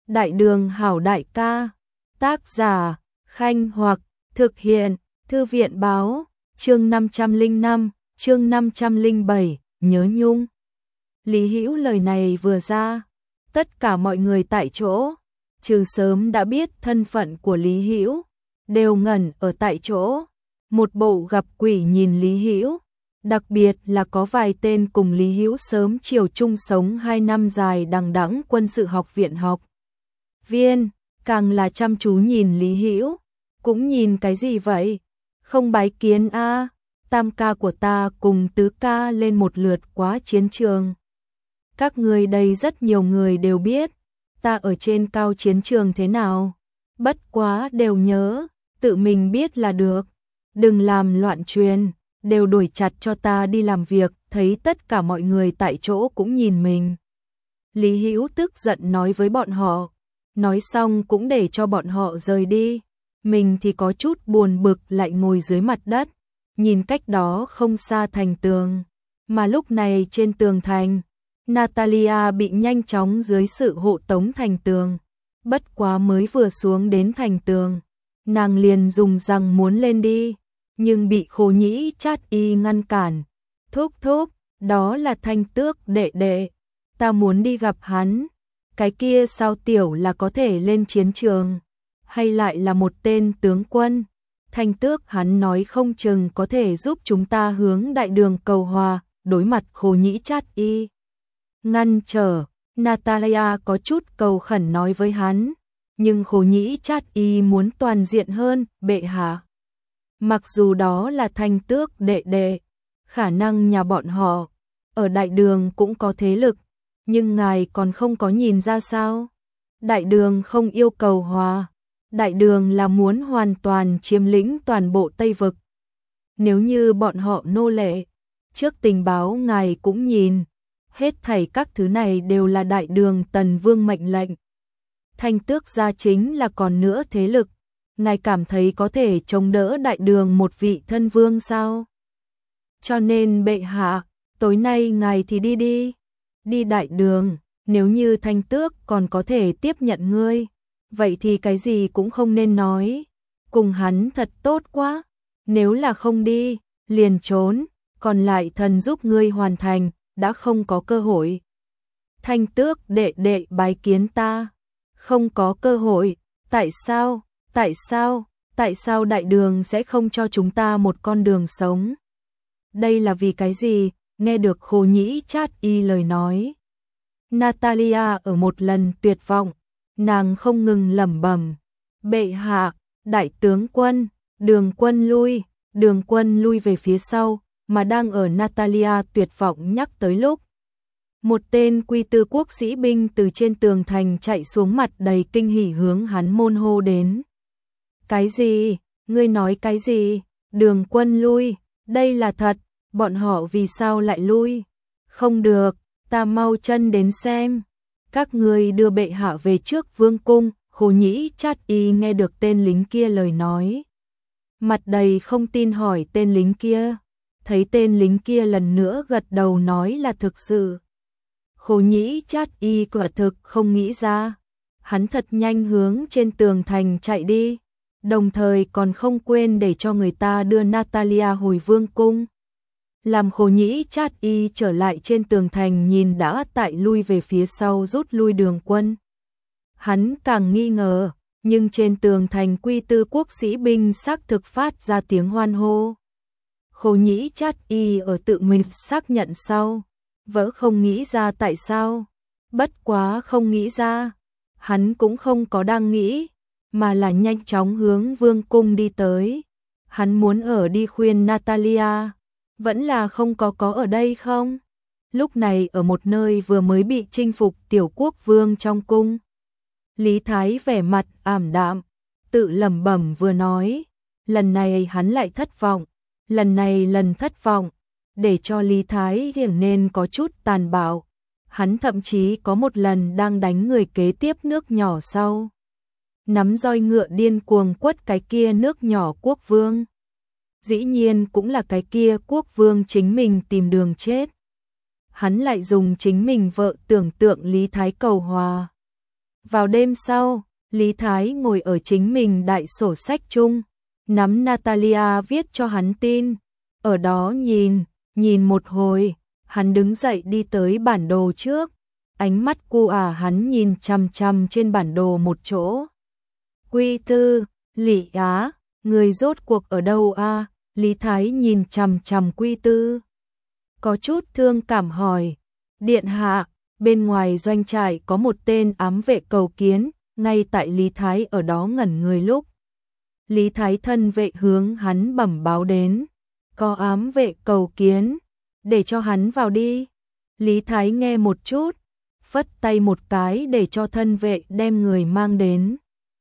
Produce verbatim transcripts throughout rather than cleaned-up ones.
Đại đường hảo đại ca. Tác giả Khanh Hoặc. Thực hiện Thư viện báo. Chương năm trăm lẻ năm, chương năm trăm lẻ bảy, nhớ nhung. Lý Hữu lời này vừa ra, tất cả mọi người tại chỗ, trừ sớm đã biết thân phận của Lý Hữu, đều ngẩn ở tại chỗ, một bộ gặp quỷ nhìn Lý Hữu, đặc biệt là có vài tên cùng Lý Hữu sớm chiều chung sống hai năm dài đằng đẵng quân sự học viện học viên, càng là chăm chú nhìn Lý Hữu, cũng nhìn cái gì vậy? Không bái kiến a, à, tam ca của ta cùng tứ ca lên một lượt quá chiến trường. Các người đây rất nhiều người đều biết, ta ở trên cao chiến trường thế nào, bất quá đều nhớ, tự mình biết là được, đừng làm loạn truyền, đều đuổi chặt cho ta đi làm việc, thấy tất cả mọi người tại chỗ cũng nhìn mình. Lý Hữu tức giận nói với bọn họ, nói xong cũng để cho bọn họ rời đi, mình thì có chút buồn bực lại ngồi dưới mặt đất, nhìn cách đó không xa thành tường, mà lúc này trên tường thành, Natalia bị nhanh chóng dưới sự hộ tống thành tường, bất quá mới vừa xuống đến thành tường, nàng liền dùng răng muốn lên đi, nhưng bị Khố Nhĩ Chát Y ngăn cản, thúc thúc, đó là Thanh Tước đệ đệ, ta muốn đi gặp hắn, cái kia sao tiểu là có thể lên chiến trường, hay lại là một tên tướng quân, Thanh Tước hắn nói không chừng có thể giúp chúng ta hướng đại đường cầu hòa, đối mặt Khố Nhĩ Chát Y. Ngăn trở, Natalia có chút cầu khẩn nói với hắn, nhưng Khố Nhĩ Chát Y muốn toàn diện hơn, bệ hạ. Mặc dù đó là Thanh Tước đệ đệ, khả năng nhà bọn họ, ở đại đường cũng có thế lực, nhưng ngài còn không có nhìn ra sao. Đại đường không yêu cầu hòa, đại đường là muốn hoàn toàn chiếm lĩnh toàn bộ Tây Vực. Nếu như bọn họ nô lệ, trước tình báo ngài cũng nhìn, hết thảy các thứ này đều là đại đường Tần Vương mệnh lệnh. Thanh Tước gia chính là còn nữa thế lực, ngài cảm thấy có thể chống đỡ đại đường một vị thân vương sao? Cho nên bệ hạ, tối nay ngài thì đi đi, đi đại đường, nếu như Thanh Tước còn có thể tiếp nhận ngươi, vậy thì cái gì cũng không nên nói, cùng hắn thật tốt quá, nếu là không đi, liền trốn, còn lại thần giúp ngươi hoàn thành, đã không có cơ hội. Thanh Tước đệ đệ bái kiến ta, không có cơ hội, tại sao, tại sao, tại sao đại đường sẽ không cho chúng ta một con đường sống? Đây là vì cái gì? Nghe được Khố Nhĩ Chát Y lời nói, Natalia ở một lần tuyệt vọng, nàng không ngừng lẩm bẩm, bệ hạ, đại tướng quân, đường quân lui, đường quân lui về phía sau, mà đang ở Natalia tuyệt vọng nhắc tới lúc. Một tên quy tư quốc sĩ binh từ trên tường thành chạy xuống, mặt đầy kinh hỉ hướng hắn môn hô đến. Cái gì? Ngươi nói cái gì? Đường quân lui, đây là thật, bọn họ vì sao lại lui? Không được, ta mau chân đến xem. Các ngươi đưa bệ hạ về trước vương cung. Khố Nhĩ Chát Y nghe được tên lính kia lời nói, mặt đầy không tin hỏi tên lính kia, thấy tên lính kia lần nữa gật đầu nói là thực sự. Khố Nhĩ Chát Y quả thực không nghĩ ra, hắn thật nhanh hướng trên tường thành chạy đi, đồng thời còn không quên để cho người ta đưa Natalia hồi vương cung. Làm Khố Nhĩ Chát Y trở lại trên tường thành nhìn đã tại lui về phía sau rút lui đường quân. Hắn càng nghi ngờ, nhưng trên tường thành quy tư quốc sĩ binh xác thực phát ra tiếng hoan hô. Khố Nhĩ Chát Y ở tự mình xác nhận sau, vỡ không nghĩ ra tại sao, bất quá không nghĩ ra, hắn cũng không có đang nghĩ, mà là nhanh chóng hướng vương cung đi tới. Hắn muốn ở đi khuyên Natalia, vẫn là không có có ở đây không? Lúc này ở một nơi vừa mới bị chinh phục tiểu quốc vương trong cung. Lý Thái vẻ mặt ảm đạm, tự lẩm bẩm vừa nói, lần này hắn lại thất vọng, lần này lần thất vọng, để cho Lý Thái hiển nên có chút tàn bạo. Hắn thậm chí có một lần đang đánh người kế tiếp nước nhỏ sau, nắm roi ngựa điên cuồng quất cái kia nước nhỏ quốc vương. Dĩ nhiên cũng là cái kia quốc vương chính mình tìm đường chết. Hắn lại dùng chính mình vợ tưởng tượng Lý Thái cầu hòa. Vào đêm sau, Lý Thái ngồi ở chính mình đại sổ sách chung, nắm Natalia viết cho hắn tin, ở đó nhìn, nhìn một hồi, hắn đứng dậy đi tới bản đồ trước, ánh mắt cu à hắn nhìn chằm chằm trên bản đồ một chỗ. Quy Tư, Lý Á, người rốt cuộc ở đâu a? Lý Thái nhìn chằm chằm Quy Tư, có chút thương cảm hỏi, điện hạ, bên ngoài doanh trại có một tên ám vệ cầu kiến, ngay tại Lý Thái ở đó ngẩn người lúc. Lý Thái thân vệ hướng hắn bẩm báo đến, có ám vệ cầu kiến, để cho hắn vào đi. Lý Thái nghe một chút, phất tay một cái để cho thân vệ đem người mang đến.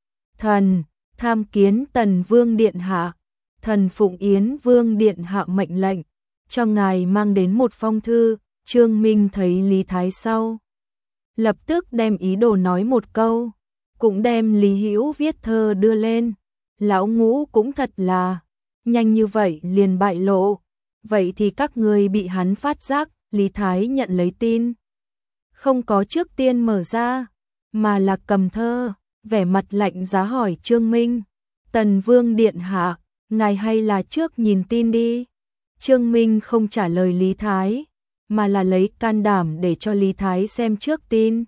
Thần, tham kiến Tần Vương điện hạ, thần phụng Yến Vương điện hạ mệnh lệnh, cho ngài mang đến một phong thư. Trương Minh thấy Lý Thái sau, lập tức đem ý đồ nói một câu, cũng đem Lý Hữu viết thơ đưa lên. Lão Ngũ cũng thật là, nhanh như vậy liền bại lộ, vậy thì các người bị hắn phát giác. Lý Thái nhận lấy tin, không có trước tiên mở ra, mà là cầm thơ, vẻ mặt lạnh giá hỏi Trương Minh, Tần Vương điện hạ, ngài hay là trước nhìn tin đi. Trương Minh không trả lời Lý Thái, mà là lấy can đảm để cho Lý Thái xem trước tin.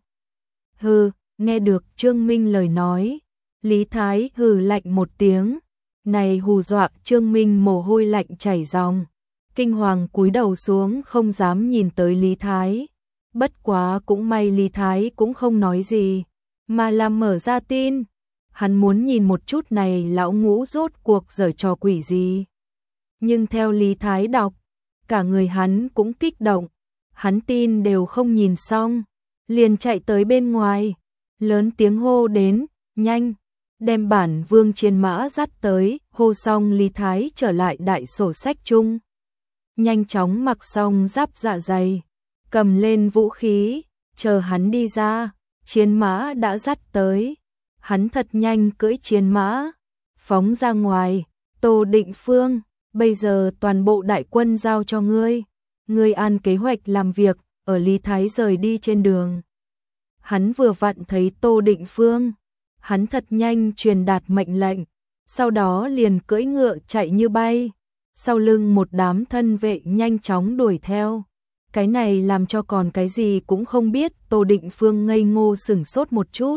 Hừ, nghe được Trương Minh lời nói, Lý Thái hừ lạnh một tiếng, này hù dọa Trương Minh mồ hôi lạnh chảy ròng, kinh hoàng cúi đầu xuống không dám nhìn tới Lý Thái. Bất quá cũng may Lý Thái cũng không nói gì, mà làm mở ra tin, hắn muốn nhìn một chút này lão Ngũ rốt cuộc giở trò quỷ gì. Nhưng theo Lý Thái đọc, cả người hắn cũng kích động, hắn tin đều không nhìn xong, liền chạy tới bên ngoài, lớn tiếng hô đến, nhanh, đem bản vương chiến mã dắt tới. Hô xong Lý Thái trở lại đại sổ sách chung, nhanh chóng mặc xong giáp dạ dày, cầm lên vũ khí, chờ hắn đi ra, chiến mã đã dắt tới, hắn thật nhanh cưỡi chiến mã, phóng ra ngoài. Tô Định Phương, bây giờ toàn bộ đại quân giao cho ngươi, ngươi按kế hoạch làm việc. Ở Lý Thái rời đi trên đường, hắn vừa vặn thấy Tô Định Phương, hắn thật nhanh truyền đạt mệnh lệnh, sau đó liền cưỡi ngựa chạy như bay, sau lưng một đám thân vệ nhanh chóng đuổi theo. Cái này làm cho còn cái gì cũng không biết Tô Định Phương ngây ngô sửng sốt một chút,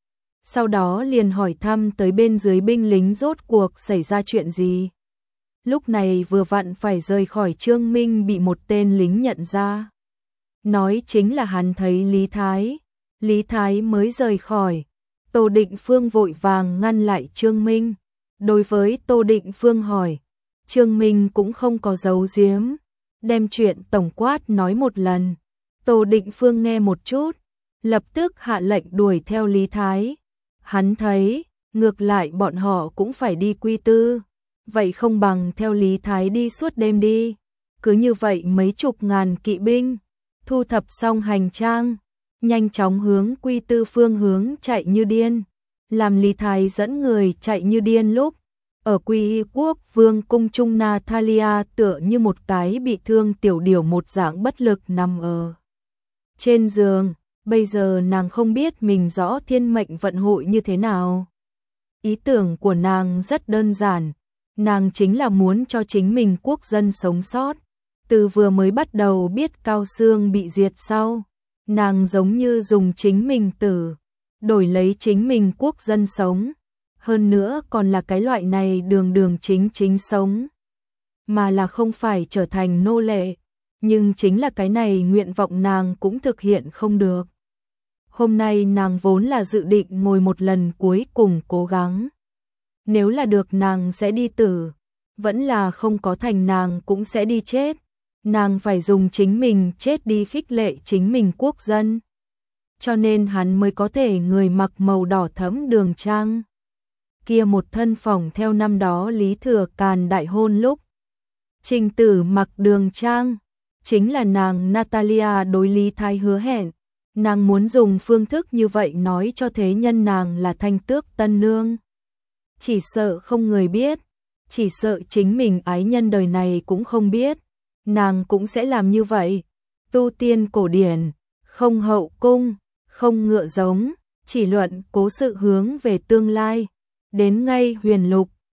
sau đó liền hỏi thăm tới bên dưới binh lính rốt cuộc xảy ra chuyện gì. Lúc này vừa vặn phải rời khỏi Trương Minh bị một tên lính nhận ra, nói chính là hắn thấy Lý Thái. Lý Thái mới rời khỏi, Tô Định Phương vội vàng ngăn lại Trương Minh. Đối với Tô Định Phương hỏi, Trương Minh cũng không có giấu giếm, đem chuyện tổng quát nói một lần. Tô Định Phương nghe một chút, lập tức hạ lệnh đuổi theo Lý Thái. Hắn thấy, ngược lại bọn họ cũng phải đi Quy Tư, vậy không bằng theo Lý Thái đi suốt đêm đi. Cứ như vậy mấy chục ngàn kỵ binh, thu thập xong hành trang, nhanh chóng hướng Quy Tư phương hướng chạy như điên. Làm Lý Thái dẫn người chạy như điên lúc, ở Quy Quốc Vương cung trung Natalia tựa như một cái bị thương tiểu điểu một dạng bất lực nằm ở trên giường. Bây giờ nàng không biết mình rõ thiên mệnh vận hội như thế nào. Ý tưởng của nàng rất đơn giản, nàng chính là muốn cho chính mình quốc dân sống sót. Từ vừa mới bắt đầu biết Cao Xương bị diệt sau, nàng giống như dùng chính mình tử, đổi lấy chính mình quốc dân sống. Hơn nữa còn là cái loại này đường đường chính chính sống, mà là không phải trở thành nô lệ. Nhưng chính là cái này nguyện vọng nàng cũng thực hiện không được. Hôm nay nàng vốn là dự định ngồi một lần cuối cùng cố gắng. Nếu là được nàng sẽ đi tử, vẫn là không có thành nàng cũng sẽ đi chết. Nàng phải dùng chính mình chết đi khích lệ chính mình quốc dân. Cho nên hắn mới có thể người mặc màu đỏ thẫm đường trang. Kia một thân phỏng theo năm đó Lý Thừa Càn đại hôn lúc. Trình Tử mặc đường trang, chính là nàng Natalia đối Lý Thái hứa hẹn. Nàng muốn dùng phương thức như vậy nói cho thế nhân nàng là thanh tước tân nương. Chỉ sợ không người biết, chỉ sợ chính mình ái nhân đời này cũng không biết, nàng cũng sẽ làm như vậy. Tu tiên cổ điển, không hậu cung, không ngựa giống, chỉ luận cố sự hướng về tương lai. Đến ngay huyền lục,